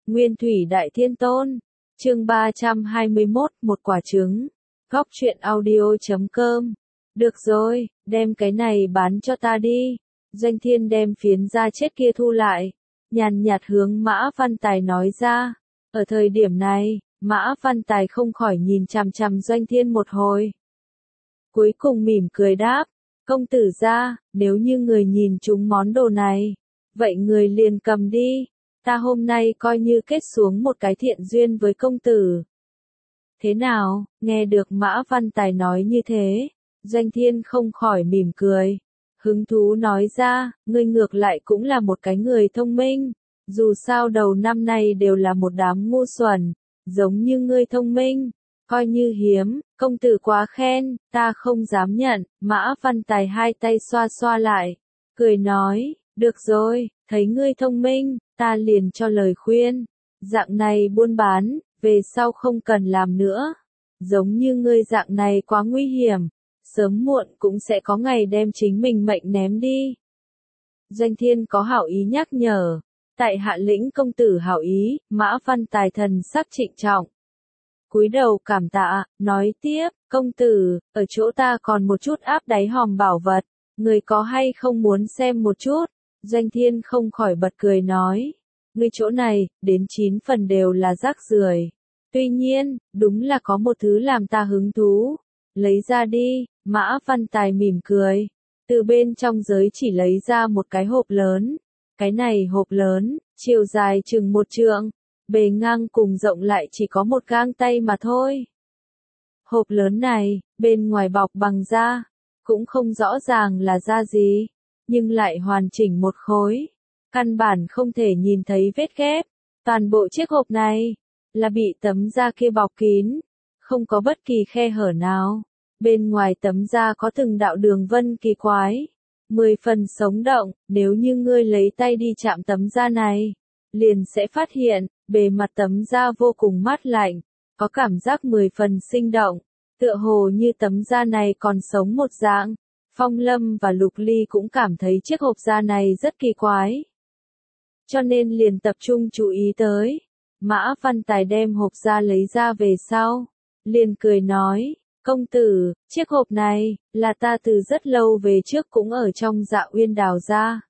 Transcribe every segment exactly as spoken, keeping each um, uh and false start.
Nguyên thủy đại thiên tôn. Chương ba trăm hai mươi mốt, một quả trứng. Góc truyện audio chấm com. Được rồi, đem cái này bán cho ta đi. Doanh Thiên đem phiến da chết kia thu lại, nhàn nhạt hướng Mã Văn Tài nói ra. Ở thời điểm này, Mã Văn Tài không khỏi nhìn chằm chằm Doanh Thiên một hồi. Cuối cùng mỉm cười đáp, công tử gia, nếu như người nhìn chúng món đồ này, vậy người liền cầm đi. Ta hôm nay coi như kết xuống một cái thiện duyên với công tử. Thế nào, nghe được Mã Văn Tài nói như thế, Doanh Thiên không khỏi mỉm cười. Hứng thú nói ra, ngươi ngược lại cũng là một cái người thông minh. Dù sao đầu năm nay đều là một đám ngu xuẩn, giống như ngươi thông minh, coi như hiếm, công tử quá khen, ta không dám nhận. Mã Văn Tài hai tay xoa xoa lại, cười nói, được rồi, thấy ngươi thông minh, ta liền cho lời khuyên. Dạng này buôn bán, về sau không cần làm nữa. Giống như ngươi dạng này quá nguy hiểm, sớm muộn cũng sẽ có ngày đem chính mình mệnh ném đi. Doanh Thiên có hảo ý nhắc nhở, tại hạ lĩnh công tử hảo ý. Mã Văn Tài thần sắc trịnh trọng, cúi đầu cảm tạ, nói tiếp, công tử, ở chỗ ta còn một chút áp đáy hòm bảo vật, người có hay không muốn xem một chút? Doanh Thiên không khỏi bật cười nói, ngươi chỗ này, đến chín phần đều là rác rưởi. Tuy nhiên, đúng là có một thứ làm ta hứng thú. Lấy ra đi. Mã Văn Tài mỉm cười, từ bên trong giới chỉ lấy ra một cái hộp lớn. Cái này hộp lớn, chiều dài chừng một trượng, bề ngang cùng rộng lại chỉ có một gang tay mà thôi. Hộp lớn này, bên ngoài bọc bằng da, cũng không rõ ràng là da gì, nhưng lại hoàn chỉnh một khối, căn bản không thể nhìn thấy vết ghép. Toàn bộ chiếc hộp này là bị tấm da kia bọc kín, không có bất kỳ khe hở nào. Bên ngoài tấm da có từng đạo đường vân kỳ quái, mười phần sống động. Nếu như ngươi lấy tay đi chạm tấm da này, liền sẽ phát hiện, bề mặt tấm da vô cùng mát lạnh, có cảm giác mười phần sinh động, tựa hồ như tấm da này còn sống một dạng. Phong Lâm và Lục Ly cũng cảm thấy chiếc hộp da này rất kỳ quái, cho nên liền tập trung chú ý tới. Mã Văn Tài đem hộp da lấy ra về sau, liền cười nói, công tử, chiếc hộp này, là ta từ rất lâu về trước cũng ở trong Dạ Uyên đào ra.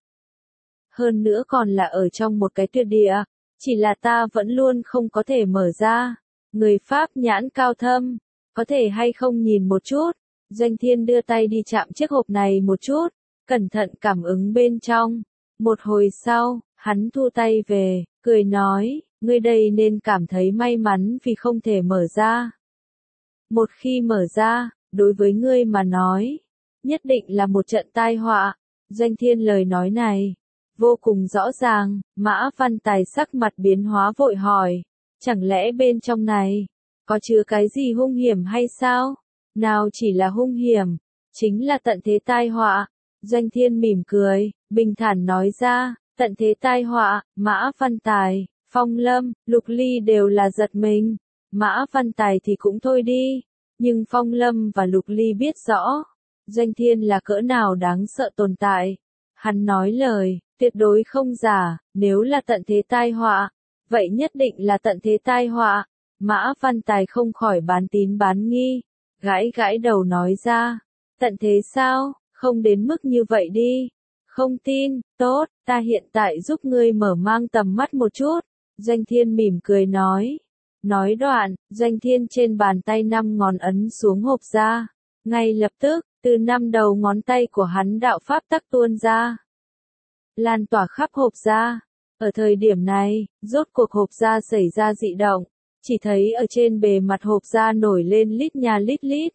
Hơn nữa còn là ở trong một cái tuyệt địa, chỉ là ta vẫn luôn không có thể mở ra. Người Pháp nhãn cao thâm, có thể hay không nhìn một chút? Doanh Thiên đưa tay đi chạm chiếc hộp này một chút, cẩn thận cảm ứng bên trong. Một hồi sau, hắn thu tay về, cười nói, ngươi đây nên cảm thấy may mắn vì không thể mở ra. Một khi mở ra, đối với ngươi mà nói, nhất định là một trận tai họa. Doanh Thiên lời nói này, vô cùng rõ ràng. Mã Văn Tài sắc mặt biến hóa vội hỏi, chẳng lẽ bên trong này, có chứa cái gì hung hiểm hay sao? Nào chỉ là hung hiểm, chính là tận thế tai họa. Doanh Thiên mỉm cười, bình thản nói ra, tận thế tai họa. Mã Văn Tài, Phong Lâm, Lục Ly đều là giật mình. Mã Văn Tài thì cũng thôi đi, nhưng Phong Lâm và Lục Ly biết rõ, Doanh Thiên là cỡ nào đáng sợ tồn tại. Hắn nói lời, tuyệt đối không giả, nếu là tận thế tai họa, vậy nhất định là tận thế tai họa. Mã Văn Tài không khỏi bán tín bán nghi, gãi gãi đầu nói ra, tận thế sao, không đến mức như vậy đi. Không tin, tốt, ta hiện tại giúp ngươi mở mang tầm mắt một chút. Doanh Thiên mỉm cười nói. Nói đoạn, Doanh Thiên trên bàn tay năm ngón ấn xuống hộp da. Ngay lập tức, từ năm đầu ngón tay của hắn đạo pháp tắc tuôn ra, lan tỏa khắp hộp da. Ở thời điểm này, rốt cuộc hộp da xảy ra dị động, chỉ thấy ở trên bề mặt hộp da nổi lên lít nhà lít lít,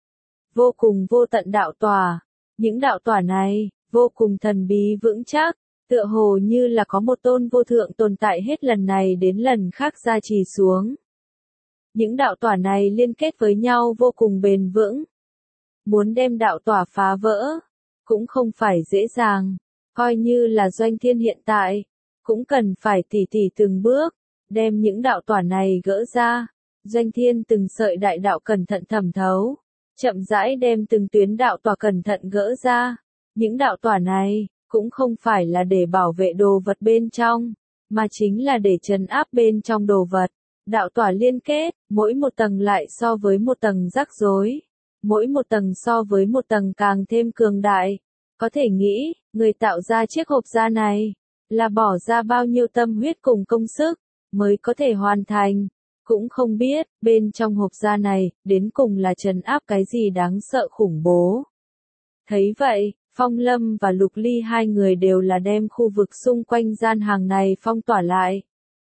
vô cùng vô tận đạo tỏa. Những đạo tỏa này, vô cùng thần bí vững chắc, tựa hồ như là có một tôn vô thượng tồn tại hết lần này đến lần khác gia trì xuống. Những đạo tỏa này liên kết với nhau vô cùng bền vững. Muốn đem đạo tỏa phá vỡ, cũng không phải dễ dàng. Coi như là Doanh Thiên hiện tại, cũng cần phải tỉ tỉ từng bước, đem những đạo tỏa này gỡ ra. Doanh Thiên từng sợi đại đạo cẩn thận thẩm thấu, chậm rãi đem từng tuyến đạo tỏa cẩn thận gỡ ra. Những đạo tỏa này, cũng không phải là để bảo vệ đồ vật bên trong, mà chính là để trấn áp bên trong đồ vật. Đạo tỏa liên kết, mỗi một tầng lại so với một tầng rắc rối, mỗi một tầng so với một tầng càng thêm cường đại. Có thể nghĩ, người tạo ra chiếc hộp da này, là bỏ ra bao nhiêu tâm huyết cùng công sức, mới có thể hoàn thành. Cũng không biết, bên trong hộp da này, đến cùng là trấn áp cái gì đáng sợ khủng bố. Thấy vậy, Phong Lâm và Lục Ly hai người đều là đem khu vực xung quanh gian hàng này phong tỏa lại.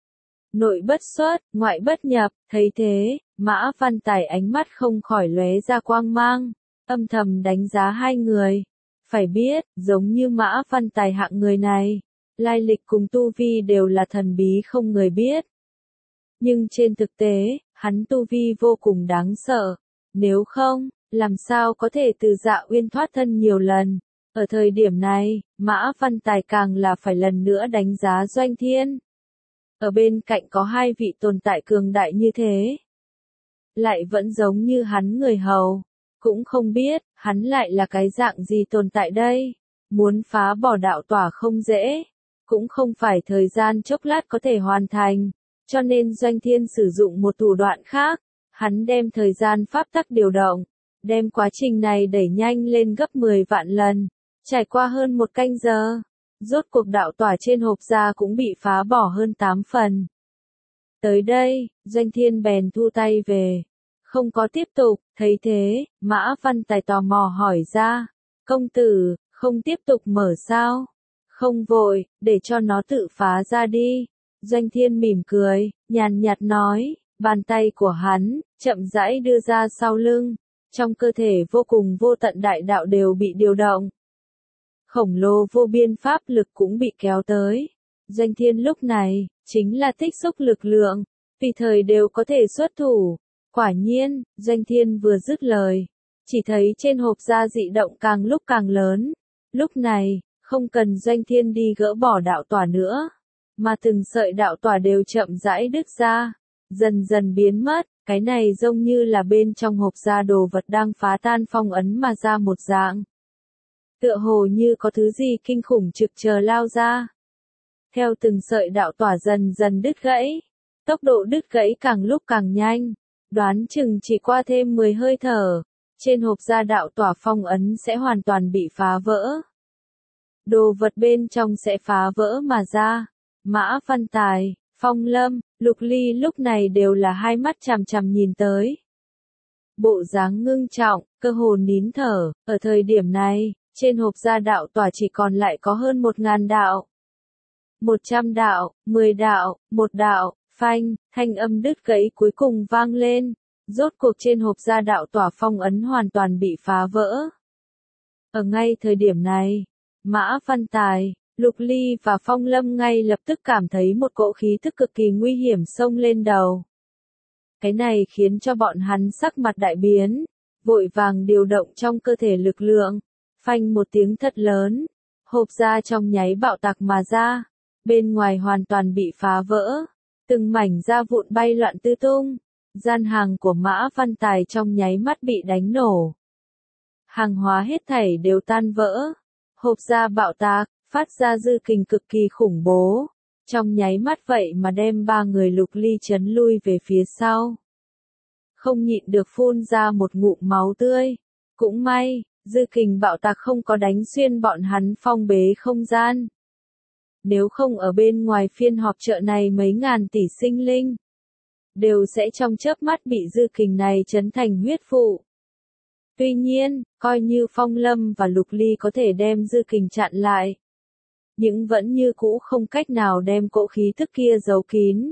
Nội bất xuất, ngoại bất nhập, thấy thế, Mã Văn Tài ánh mắt không khỏi lóe ra quang mang, âm thầm đánh giá hai người. Phải biết, giống như Mã Văn Tài hạng người này, lai lịch cùng tu vi đều là thần bí không người biết. Nhưng trên thực tế, hắn tu vi vô cùng đáng sợ. Nếu không, làm sao có thể từ Dạ Uyên thoát thân nhiều lần. Ở thời điểm này, Mã Văn Tài càng là phải lần nữa đánh giá Doanh Thiên. Ở bên cạnh có hai vị tồn tại cường đại như thế. Lại vẫn giống như hắn người hầu. Cũng không biết, hắn lại là cái dạng gì tồn tại đây. Muốn phá bỏ đạo tỏa không dễ. Cũng không phải thời gian chốc lát có thể hoàn thành. Cho nên Doanh Thiên sử dụng một thủ đoạn khác. Hắn đem thời gian pháp tắc điều động. Đem quá trình này đẩy nhanh lên gấp mười vạn lần. Trải qua hơn một canh giờ. Rốt cuộc đạo tỏa trên hộp da cũng bị phá bỏ hơn tám phần. Tới đây, Doanh Thiên bèn thu tay về. Không có tiếp tục, thấy thế, Mã Văn Tài tò mò hỏi ra. Công tử, không tiếp tục mở sao? Không vội, để cho nó tự phá ra đi. Doanh Thiên mỉm cười, nhàn nhạt nói, bàn tay của hắn, chậm rãi đưa ra sau lưng. Trong cơ thể vô cùng vô tận đại đạo đều bị điều động. Khổng lồ vô biên pháp lực cũng bị kéo tới. Doanh Thiên lúc này, chính là tích xúc lực lượng, tùy thời đều có thể xuất thủ. Quả nhiên, Doanh Thiên vừa dứt lời, chỉ thấy trên hộp da dị động càng lúc càng lớn. Lúc này, không cần Doanh Thiên đi gỡ bỏ đạo tỏa nữa, mà từng sợi đạo tỏa đều chậm rãi đứt ra, dần dần biến mất. Cái này giống như là bên trong hộp da đồ vật đang phá tan phong ấn mà ra một dạng. Tựa hồ như có thứ gì kinh khủng trực chờ lao ra. Theo từng sợi đạo tỏa dần dần đứt gãy, tốc độ đứt gãy càng lúc càng nhanh, đoán chừng chỉ qua thêm mười hơi thở, trên hộp da đạo tỏa phong ấn sẽ hoàn toàn bị phá vỡ. Đồ vật bên trong sẽ phá vỡ mà ra. Mã Văn Tài, Phong Lâm, Lục Ly lúc này đều là hai mắt chằm chằm nhìn tới. Bộ dáng ngưng trọng, cơ hồ nín thở, ở thời điểm này, trên hộp da đạo tỏa chỉ còn lại có hơn một ngàn đạo. Một trăm đạo, mười đạo, một đạo, phanh, thanh âm đứt gãy cuối cùng vang lên. Rốt cuộc trên hộp da đạo tỏa phong ấn hoàn toàn bị phá vỡ. Ở ngay thời điểm này, Mã Văn Tài, Lục Ly và Phong Lâm ngay lập tức cảm thấy một cỗ khí thức cực kỳ nguy hiểm xông lên đầu. Cái này khiến cho bọn hắn sắc mặt đại biến, vội vàng điều động trong cơ thể lực lượng, phanh một tiếng thật lớn, hộp da trong nháy bạo tạc mà ra, bên ngoài hoàn toàn bị phá vỡ, từng mảnh da vụn bay loạn tứ tung, gian hàng của Mã Văn Tài trong nháy mắt bị đánh nổ. Hàng hóa hết thảy đều tan vỡ, hộp da bạo tạc, phát ra dư kình cực kỳ khủng bố, trong nháy mắt vậy mà đem ba người Lục Ly chấn lui về phía sau. Không nhịn được phun ra một ngụm máu tươi. Cũng may, dư kình bạo tạc không có đánh xuyên bọn hắn phong bế không gian. Nếu không ở bên ngoài phiên họp chợ này mấy ngàn tỷ sinh linh, đều sẽ trong chớp mắt bị dư kình này chấn thành huyết vụ. Tuy nhiên, coi như Phong Lâm và Lục Ly có thể đem dư kình chặn lại, nhưng vẫn như cũ không cách nào đem cỗ khí tức kia giấu kín.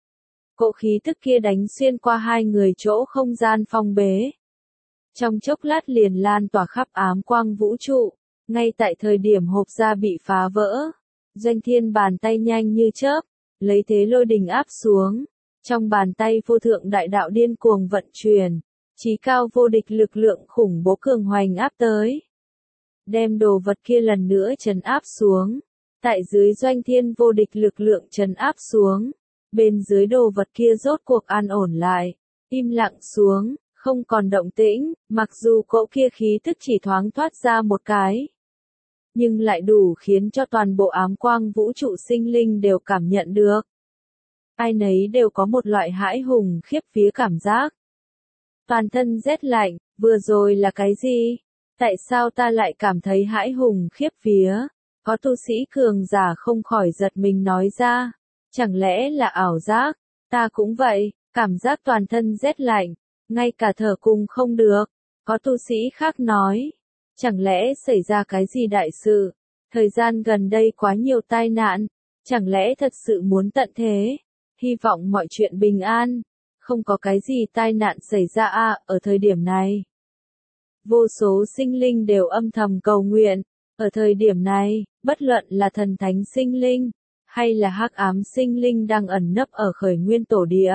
Cỗ khí tức kia đánh xuyên qua hai người chỗ không gian phong bế. Trong chốc lát liền lan tỏa khắp ám quang vũ trụ, ngay tại thời điểm hộp da bị phá vỡ. Doanh Thiên bàn tay nhanh như chớp, lấy thế lôi đình áp xuống. Trong bàn tay vô thượng đại đạo điên cuồng vận chuyển, chí cao vô địch lực lượng khủng bố cường hoành áp tới. Đem đồ vật kia lần nữa trấn áp xuống. Tại dưới Doanh Thiên vô địch lực lượng trấn áp xuống. Bên dưới đồ vật kia rốt cuộc an ổn lại, im lặng xuống, không còn động tĩnh, mặc dù cỗ kia khí tức chỉ thoáng thoát ra một cái. nhưng lại đủ khiến cho toàn bộ ám quang vũ trụ sinh linh đều cảm nhận được. Ai nấy đều có một loại hãi hùng khiếp vía cảm giác. Toàn thân rét lạnh, vừa rồi là cái gì? Tại sao ta lại cảm thấy hãi hùng khiếp vía? Có tu sĩ cường giả không khỏi giật mình nói ra. Chẳng lẽ là ảo giác? Ta cũng vậy, cảm giác toàn thân rét lạnh, ngay cả thở cùng không được. Có tu sĩ khác nói. Chẳng lẽ xảy ra cái gì đại sự? Thời gian gần đây quá nhiều tai nạn. Chẳng lẽ thật sự muốn tận thế? Hy vọng mọi chuyện bình an. Không có cái gì tai nạn xảy ra à, ở thời điểm này. Vô số sinh linh đều âm thầm cầu nguyện. Ở thời điểm này, bất luận là thần thánh sinh linh, hay là hắc ám sinh linh đang ẩn nấp ở khởi nguyên tổ địa,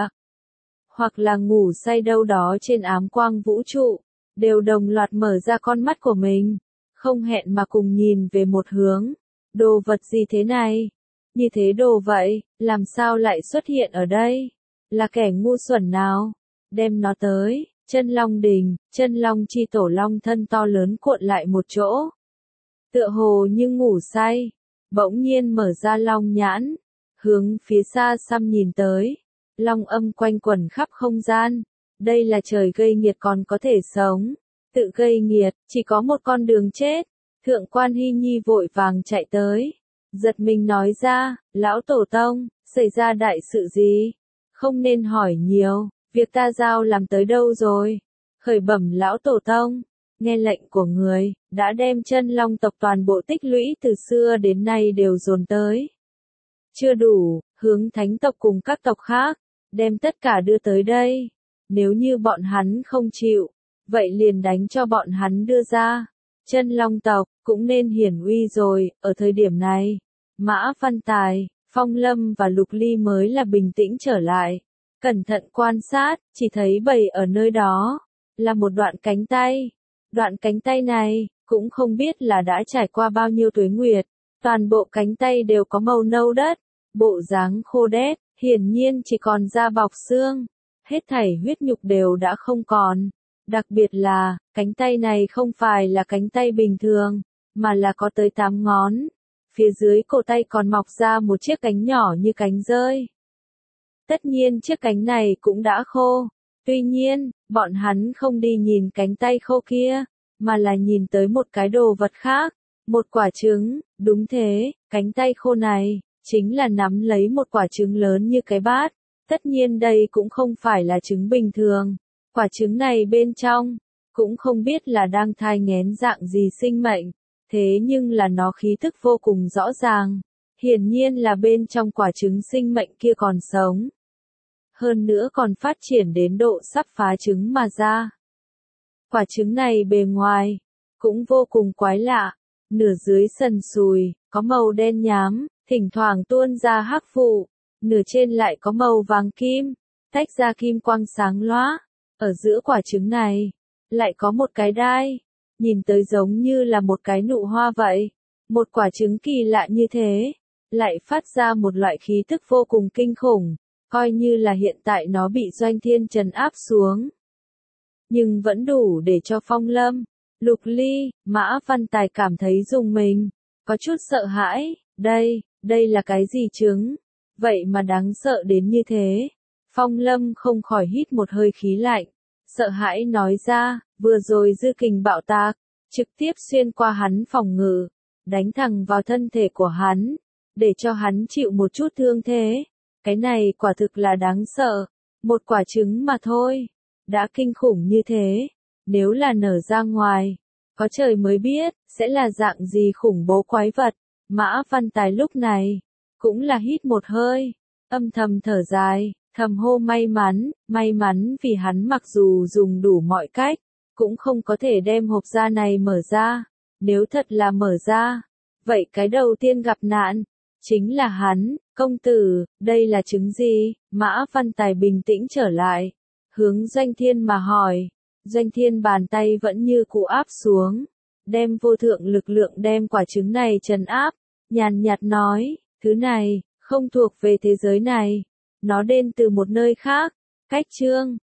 hoặc là ngủ say đâu đó trên ám quang vũ trụ, đều đồng loạt mở ra con mắt của mình, không hẹn mà cùng nhìn về một hướng. Đồ vật gì thế này? Như thế đồ vậy, làm sao lại xuất hiện ở đây? Là kẻ ngu xuẩn nào? Đem nó tới. Chân long đình, chân long chi tổ long thân to lớn cuộn lại một chỗ. Tựa hồ như ngủ say, bỗng nhiên mở ra long nhãn, hướng phía xa xăm nhìn tới. Long âm quanh quẩn khắp không gian. Đây là trời gây nghiệt còn có thể sống. Tự gây nghiệt, chỉ có một con đường chết. Thượng quan Hy Nhi vội vàng chạy tới. Giật mình nói ra, lão tổ tông, xảy ra đại sự gì? Không nên hỏi nhiều. Việc ta giao làm tới đâu rồi? Khởi bẩm lão tổ tông, nghe lệnh của người, đã đem chân long tộc toàn bộ tích lũy từ xưa đến nay đều dồn tới. Chưa đủ, hướng thánh tộc cùng các tộc khác, đem tất cả đưa tới đây. Nếu như bọn hắn không chịu, vậy liền đánh cho bọn hắn đưa ra. Chân long tộc, cũng nên hiển uy rồi, ở thời điểm này. Mã Văn Tài, Phong Lâm và Lục Ly mới là bình tĩnh trở lại. Cẩn thận quan sát, chỉ thấy bầy ở nơi đó, là một đoạn cánh tay. Đoạn cánh tay này, cũng không biết là đã trải qua bao nhiêu tuế nguyệt. Toàn bộ cánh tay đều có màu nâu đất, bộ dáng khô đét, hiển nhiên chỉ còn da bọc xương. Hết thảy huyết nhục đều đã không còn. Đặc biệt là, cánh tay này không phải là cánh tay bình thường, mà là có tới tám ngón. Phía dưới cổ tay còn mọc ra một chiếc cánh nhỏ như cánh rơi. Tất nhiên chiếc cánh này cũng đã khô. Tuy nhiên, bọn hắn không đi nhìn cánh tay khô kia, mà là nhìn tới một cái đồ vật khác. Một quả trứng, đúng thế, cánh tay khô này, chính là nắm lấy một quả trứng lớn như cái bát. Tất nhiên đây cũng không phải là trứng bình thường. Quả trứng này bên trong, cũng không biết là đang thai nghén dạng gì sinh mệnh. Thế nhưng là nó khí thức vô cùng rõ ràng. Hiển nhiên là bên trong quả trứng sinh mệnh kia còn sống. Hơn nữa còn phát triển đến độ sắp phá trứng mà ra. Quả trứng này bề ngoài, cũng vô cùng quái lạ. Nửa dưới sần sùi, có màu đen nhám, thỉnh thoảng tuôn ra hắc vụ. Nửa trên lại có màu vàng kim, tách ra kim quang sáng lóa. Ở giữa quả trứng này, lại có một cái đai. Nhìn tới giống như là một cái nụ hoa vậy. Một quả trứng kỳ lạ như thế, lại phát ra một loại khí tức vô cùng kinh khủng, coi như là hiện tại nó bị Doanh Thiên trấn áp xuống. Nhưng vẫn đủ để cho Phong Lâm, Lục Ly, Mã Văn Tài cảm thấy rùng mình, có chút sợ hãi. Đây, đây là cái gì trứng? Vậy mà đáng sợ đến như thế. Phong Lâm không khỏi hít một hơi khí lạnh, sợ hãi nói ra, vừa rồi dư kình bạo tạc, trực tiếp xuyên qua hắn phòng ngự, đánh thẳng vào thân thể của hắn, để cho hắn chịu một chút thương thế. Cái này quả thực là đáng sợ, một quả trứng mà thôi, đã kinh khủng như thế, nếu là nở ra ngoài, có trời mới biết, sẽ là dạng gì khủng bố quái vật. Mã Văn Tài lúc này, cũng là hít một hơi, âm thầm thở dài, thầm hô may mắn, may mắn vì hắn mặc dù dùng đủ mọi cách, cũng không có thể đem hộp da này mở ra. Nếu thật là mở ra, vậy cái đầu tiên gặp nạn, chính là hắn. Công tử, đây là trứng gì? Mã Văn Tài bình tĩnh trở lại, hướng Doanh Thiên mà hỏi. Doanh Thiên bàn tay vẫn như cũ áp xuống, đem vô thượng lực lượng đem quả trứng này trấn áp, nhàn nhạt nói, thứ này, không thuộc về thế giới này, nó đến từ một nơi khác. Cách chương